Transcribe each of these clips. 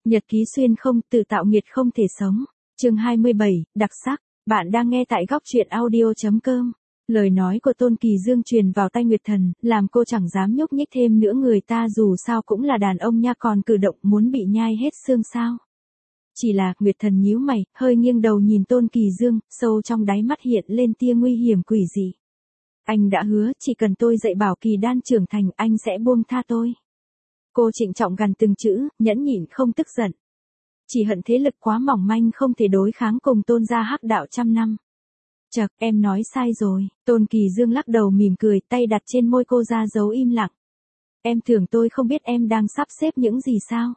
Nhật ký xuyên không, tự tạo nghiệt không thể sống. Chương 27, đặc sắc. Bạn đang nghe tại góc truyện audio.com. Lời nói của Tôn Kỳ Dương truyền vào tai Nguyệt Thần, làm cô chẳng dám nhúc nhích thêm nữa, người ta dù sao cũng là đàn ông nha, còn cử động muốn bị nhai hết xương sao. Chỉ là, Nguyệt Thần nhíu mày, hơi nghiêng đầu nhìn Tôn Kỳ Dương, sâu trong đáy mắt hiện lên tia nguy hiểm quỷ dị. Anh đã hứa, chỉ cần tôi dạy bảo Kỳ Đan trưởng thành, anh sẽ buông tha tôi. Cô trịnh trọng gằn từng chữ, nhẫn nhịn không tức giận. Chỉ hận thế lực quá mỏng manh không thể đối kháng cùng Tôn gia hắc đạo trăm năm. Chậc, em nói sai rồi. Tôn Kỳ Dương lắc đầu mỉm cười, tay đặt trên môi cô ra dấu im lặng. Em tưởng tôi không biết em đang sắp xếp những gì sao?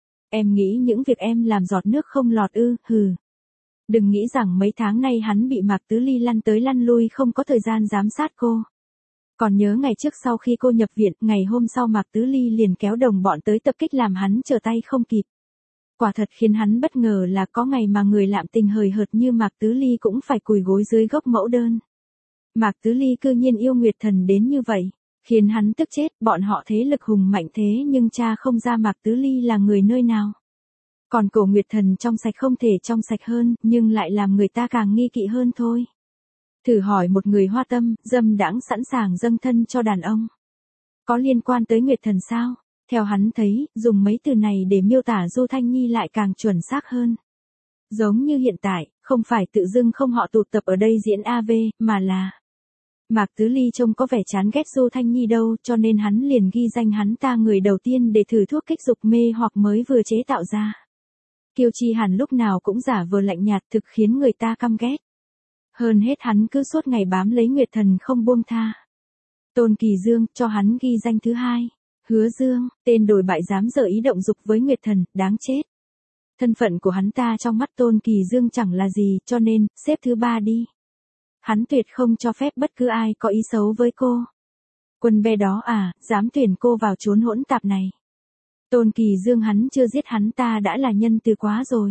Em nghĩ những việc em làm giọt nước không lọt ư, hừ. Đừng nghĩ rằng mấy tháng nay hắn bị Mạc Tứ Ly lăn tới lăn lui không có thời gian giám sát cô. Còn nhớ ngày trước sau khi cô nhập viện, ngày hôm sau Mạc Tứ Ly liền kéo đồng bọn tới tập kích làm hắn trở tay không kịp. Quả thật khiến hắn bất ngờ là có ngày mà người lạm tình hời hợt như Mạc Tứ Ly cũng phải cùi gối dưới gốc mẫu đơn. Mạc Tứ Ly cư nhiên yêu Nguyệt Thần đến như vậy, khiến hắn tức chết. Bọn họ thế lực hùng mạnh thế nhưng cha không ra Mạc Tứ Ly là người nơi nào. Còn cổ Nguyệt Thần trong sạch không thể trong sạch hơn, nhưng lại làm người ta càng nghi kỵ hơn thôi. Thử hỏi một người hoa tâm, dâm đãng sẵn sàng dâng thân cho đàn ông. Có liên quan tới Nguyệt Thần sao? Theo hắn thấy, dùng mấy từ này để miêu tả Du Thanh Nhi lại càng chuẩn xác hơn. Giống như hiện tại, không phải tự dưng không họ tụ tập ở đây diễn AV, mà là Mạc Tứ Ly trông có vẻ chán ghét Du Thanh Nhi đâu, cho nên hắn liền ghi danh hắn ta người đầu tiên để thử thuốc kích dục mê hoặc mới vừa chế tạo ra. Kiêu Chi Hàn lúc nào cũng giả vờ lạnh nhạt, thực khiến người ta căm ghét. Hơn hết hắn cứ suốt ngày bám lấy Nguyệt Thần không buông tha. Tôn Kỳ Dương cho hắn ghi danh thứ hai. Hứa Dương, tên đồi bại dám dở ý động dục với Nguyệt Thần, đáng chết. Thân phận của hắn ta trong mắt Tôn Kỳ Dương chẳng là gì, cho nên, xếp thứ ba đi. Hắn tuyệt không cho phép bất cứ ai có ý xấu với cô. Quân bé đó à, dám tuyển cô vào chốn hỗn tạp này. Tôn Kỳ Dương hắn chưa giết hắn ta đã là nhân từ quá rồi.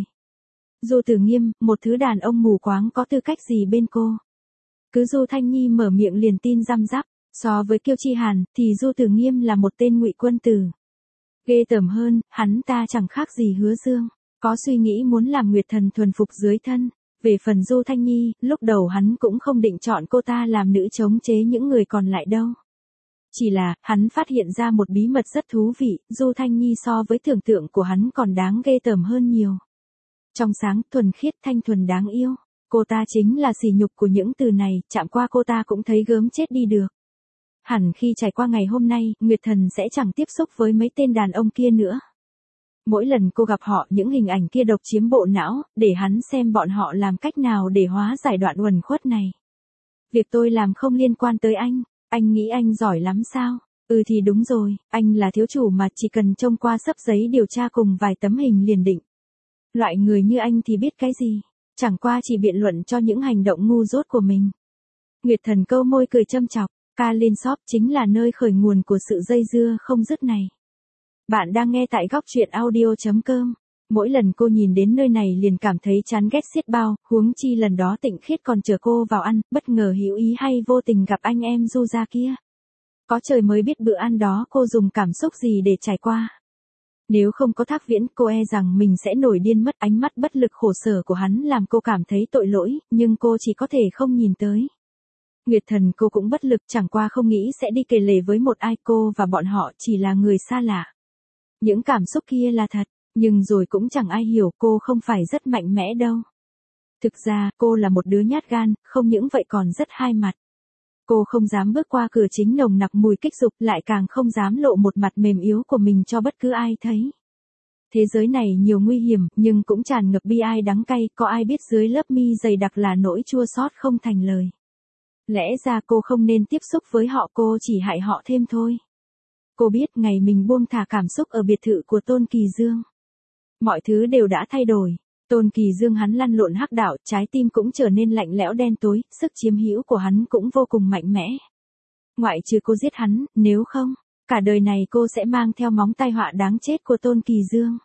Du Tử Nghiêm, một thứ đàn ông mù quáng có tư cách gì bên cô. Cứ Du Thanh Nhi mở miệng liền tin răm rắp. So với Kiêu Chi Hàn, thì Du Tử Nghiêm là một tên ngụy quân tử. Ghê tởm hơn, hắn ta chẳng khác gì Hứa Dương, có suy nghĩ muốn làm Nguyệt Thần thuần phục dưới thân. Về phần Du Thanh Nhi, lúc đầu hắn cũng không định chọn cô ta làm nữ chống chế những người còn lại đâu. Chỉ là, hắn phát hiện ra một bí mật rất thú vị, Du Thanh Nhi so với tưởng tượng của hắn còn đáng ghê tởm hơn nhiều. Trong sáng, thuần khiết, thanh thuần đáng yêu. Cô ta chính là sỉ nhục của những từ này, chạm qua cô ta cũng thấy gớm chết đi được. Hẳn khi trải qua ngày hôm nay, Nguyệt Thần sẽ chẳng tiếp xúc với mấy tên đàn ông kia nữa. Mỗi lần cô gặp họ, những hình ảnh kia độc chiếm bộ não, để hắn xem bọn họ làm cách nào để hóa giải đoạn uẩn khuất này. Việc tôi làm không liên quan tới anh nghĩ anh giỏi lắm sao? Ừ thì đúng rồi, anh là thiếu chủ mà, chỉ cần trông qua xấp giấy điều tra cùng vài tấm hình liền định. Loại người như anh thì biết cái gì, chẳng qua chỉ biện luận cho những hành động ngu dốt của mình. Nguyệt Thần câu môi cười châm chọc. Kalin Shop chính là nơi khởi nguồn của sự dây dưa không dứt này. Bạn đang nghe tại góc truyện audio.com. Mỗi lần cô nhìn đến nơi này liền cảm thấy chán ghét xiết bao, huống chi lần đó Tịnh Khiết còn chờ cô vào ăn, bất ngờ hữu ý hay vô tình gặp anh em Du gia kia. Có trời mới biết bữa ăn đó cô dùng cảm xúc gì để trải qua. Nếu không có Thác Viễn, cô e rằng mình sẽ nổi điên mất. Ánh mắt bất lực khổ sở của hắn làm cô cảm thấy tội lỗi, nhưng cô chỉ có thể không nhìn tới. Nguyệt Thần cô cũng bất lực, chẳng qua không nghĩ sẽ đi kể lể với một ai, cô và bọn họ chỉ là người xa lạ. Những cảm xúc kia là thật, nhưng rồi cũng chẳng ai hiểu cô không phải rất mạnh mẽ đâu. Thực ra, cô là một đứa nhát gan, không những vậy còn rất hai mặt. Cô không dám bước qua cửa chính nồng nặc mùi kích dục, lại càng không dám lộ một mặt mềm yếu của mình cho bất cứ ai thấy. Thế giới này nhiều nguy hiểm, nhưng cũng tràn ngập bi ai đắng cay, có ai biết dưới lớp mi dày đặc là nỗi chua xót không thành lời. Lẽ ra cô không nên tiếp xúc với họ, cô chỉ hại họ thêm thôi. Cô biết ngày mình buông thả cảm xúc ở biệt thự của Tôn Kỳ Dương, mọi thứ đều đã thay đổi. Tôn Kỳ Dương hắn lăn lộn hắc đạo, trái tim cũng trở nên lạnh lẽo đen tối, sức chiếm hữu của hắn cũng vô cùng mạnh mẽ. Ngoại trừ cô giết hắn, nếu không, cả đời này cô sẽ mang theo móng tai họa đáng chết của Tôn Kỳ Dương.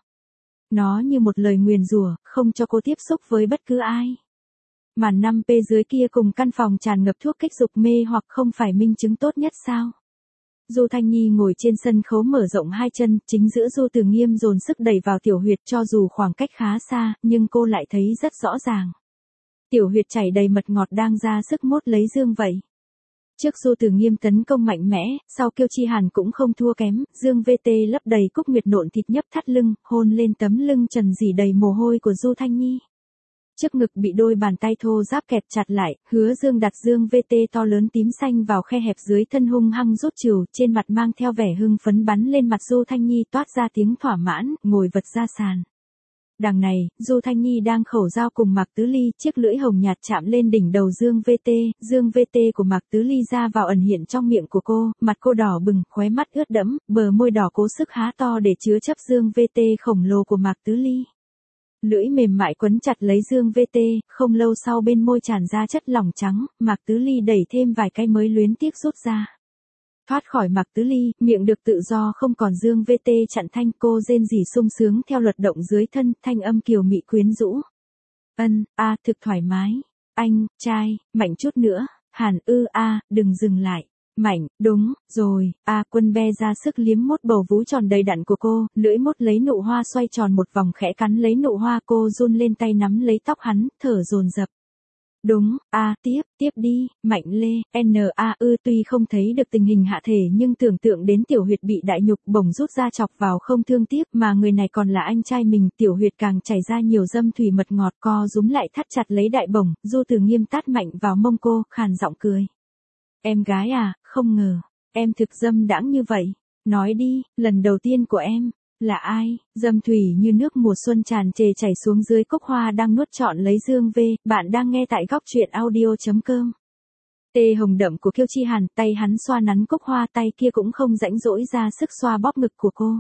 Nó như một lời nguyền rủa, không cho cô tiếp xúc với bất cứ ai. Màn 5P dưới kia cùng căn phòng tràn ngập thuốc kích dục mê hoặc không phải minh chứng tốt nhất sao? Du Thanh Nhi ngồi trên sân khấu mở rộng hai chân, chính giữa Du Từ Nghiêm dồn sức đẩy vào tiểu huyệt cho dù khoảng cách khá xa, nhưng cô lại thấy rất rõ ràng. Tiểu huyệt chảy đầy mật ngọt đang ra sức mốt lấy Dương vậy. Trước Du Từ Nghiêm tấn công mạnh mẽ, sau Kiêu Chi Hàn cũng không thua kém, Dương VT lấp đầy cúc nguyệt nộn thịt nhấp thắt lưng, hôn lên tấm lưng trần rỉ đầy mồ hôi của Du Thanh Nhi. Trước ngực bị đôi bàn tay thô ráp kẹp chặt lại, Hứa Dương đặt Dương VT to lớn tím xanh vào khe hẹp dưới thân hung hăng rút trừu, trên mặt mang theo vẻ hưng phấn bắn lên mặt Du Thanh Nhi toát ra tiếng thỏa mãn, ngồi vật ra sàn. Đằng này, Du Thanh Nhi đang khẩu giao cùng Mạc Tứ Ly, chiếc lưỡi hồng nhạt chạm lên đỉnh đầu Dương VT của Mạc Tứ Ly ra vào ẩn hiện trong miệng của cô, mặt cô đỏ bừng, khóe mắt ướt đẫm, bờ môi đỏ cố sức há to để chứa chấp Dương VT khổng lồ của Mạc Tứ Ly. Lưỡi mềm mại quấn chặt lấy Dương VT, không lâu sau bên môi tràn ra chất lỏng trắng, Mạc Tứ Ly đẩy thêm vài cái mới luyến tiếc rút ra. Thoát khỏi Mạc Tứ Ly, miệng được tự do không còn Dương VT chặn thanh, cô rên rỉ sung sướng theo luật động dưới thân, thanh âm kiều mị quyến rũ. Thực thoải mái. Anh, trai, mạnh chút nữa, Hàn đừng dừng lại. Mạnh, đúng, rồi, Quân Be ra sức liếm mốt bầu vú tròn đầy đặn của cô, lưỡi mốt lấy nụ hoa xoay tròn một vòng khẽ cắn lấy nụ hoa, cô run lên tay nắm lấy tóc hắn, thở dồn dập. Đúng, tiếp đi, Mạnh Lê, tuy không thấy được tình hình hạ thể nhưng tưởng tượng đến tiểu huyệt bị đại nhục bổng rút ra chọc vào không thương tiếc mà người này còn là anh trai mình, tiểu huyệt càng chảy ra nhiều dâm thủy mật ngọt, co rúm lại thắt chặt lấy đại bổng, Du Từ Nghiêm tát mạnh vào mông cô, khàn giọng cười. Em gái à, không ngờ, em thực dâm đãng như vậy, nói đi, lần đầu tiên của em. Là ai? Dâm thủy như nước mùa xuân tràn trề chảy xuống dưới cốc hoa đang nuốt trọn lấy Dương V. Bạn đang nghe tại góc truyện audio.com. Tê hồng đậm của Kiêu Chi Hàn, tay hắn xoa nắn cốc hoa, tay kia cũng không rãnh rỗi ra sức xoa bóp ngực của cô.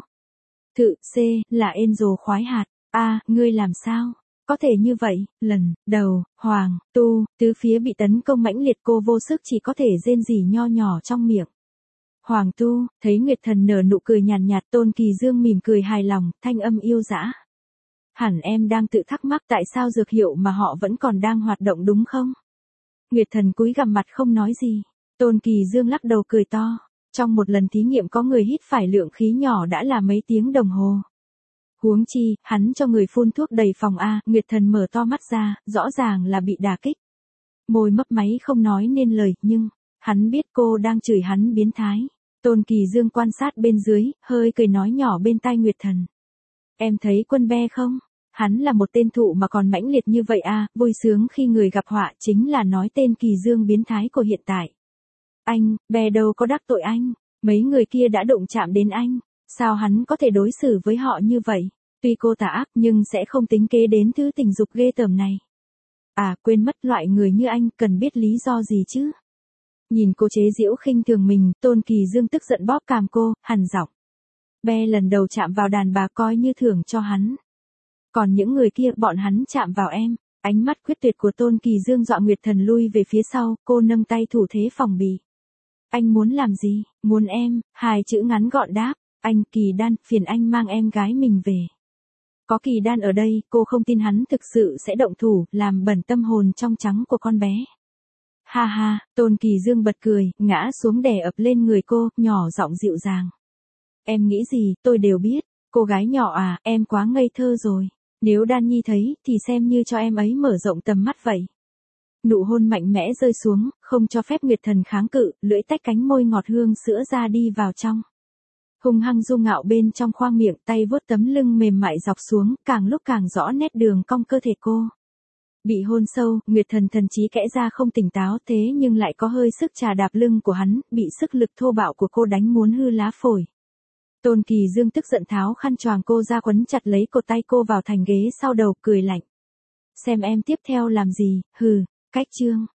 Là Angel khoái hạt. Ngươi làm sao? Có thể như vậy, lần đầu, Hoàng, Tu, tứ phía bị tấn công mãnh liệt, cô vô sức chỉ có thể rên rỉ nho nhỏ trong miệng. Hoàng Tu, thấy Nguyệt Thần nở nụ cười nhàn nhạt, Tôn Kỳ Dương mỉm cười hài lòng, thanh âm yêu dã. Hẳn em đang tự thắc mắc tại sao dược hiệu mà họ vẫn còn đang hoạt động đúng không? Nguyệt Thần cúi gằm mặt không nói gì. Tôn Kỳ Dương lắc đầu cười to. Trong một lần thí nghiệm có người hít phải lượng khí nhỏ đã là mấy tiếng đồng hồ. Huống chi, hắn cho người phun thuốc đầy phòng Nguyệt Thần mở to mắt ra, rõ ràng là bị đả kích. Môi mấp máy không nói nên lời, nhưng hắn biết cô đang chửi hắn biến thái. Tôn Kỳ Dương quan sát bên dưới, hơi cười nói nhỏ bên tai Nguyệt Thần. Em thấy Quân Be không? Hắn là một tên thụ mà còn mãnh liệt như vậy vui sướng khi người gặp họa, chính là nói tên Kỳ Dương biến thái của hiện tại. Anh, Be đâu có đắc tội anh, mấy người kia đã đụng chạm đến anh, sao hắn có thể đối xử với họ như vậy? Tuy cô tà ác nhưng sẽ không tính kế đến thứ tình dục ghê tởm này. Quên mất loại người như anh cần biết lý do gì chứ? Nhìn cô chế giễu khinh thường mình, Tôn Kỳ Dương tức giận bóp cằm cô, hằn giọng. Be lần đầu chạm vào đàn bà coi như thưởng cho hắn. Còn những người kia, bọn hắn chạm vào em. Ánh mắt quyết tuyệt của Tôn Kỳ Dương dọa Nguyệt Thần lui về phía sau, cô nâng tay thủ thế phòng bị. Anh muốn làm gì? Muốn em, hai chữ ngắn gọn đáp. Anh, Kỳ Đan, phiền anh mang em gái mình về. Có Kỳ Đan ở đây, cô không tin hắn thực sự sẽ động thủ, làm bẩn tâm hồn trong trắng của con bé. Ha, Tôn Kỳ Dương bật cười, ngã xuống đè ập lên người cô, nhỏ giọng dịu dàng. Em nghĩ gì, tôi đều biết. Cô gái nhỏ em quá ngây thơ rồi. Nếu Đan Nhi thấy, thì xem như cho em ấy mở rộng tầm mắt vậy. Nụ hôn mạnh mẽ rơi xuống, không cho phép Nguyệt Thần kháng cự, lưỡi tách cánh môi ngọt hương sữa ra đi vào trong. Hung hăng du ngạo bên trong khoang miệng, tay vuốt tấm lưng mềm mại dọc xuống, càng lúc càng rõ nét đường cong cơ thể cô. Bị hôn sâu, Nguyệt Thần thần trí kẽ ra không tỉnh táo thế nhưng lại có hơi sức trà đạp lưng của hắn, bị sức lực thô bạo của cô đánh muốn hư lá phổi. Tôn Kỳ Dương tức giận tháo khăn choàng cô ra quấn chặt lấy cột tay cô vào thành ghế sau đầu, cười lạnh. Xem em tiếp theo làm gì, cách chương.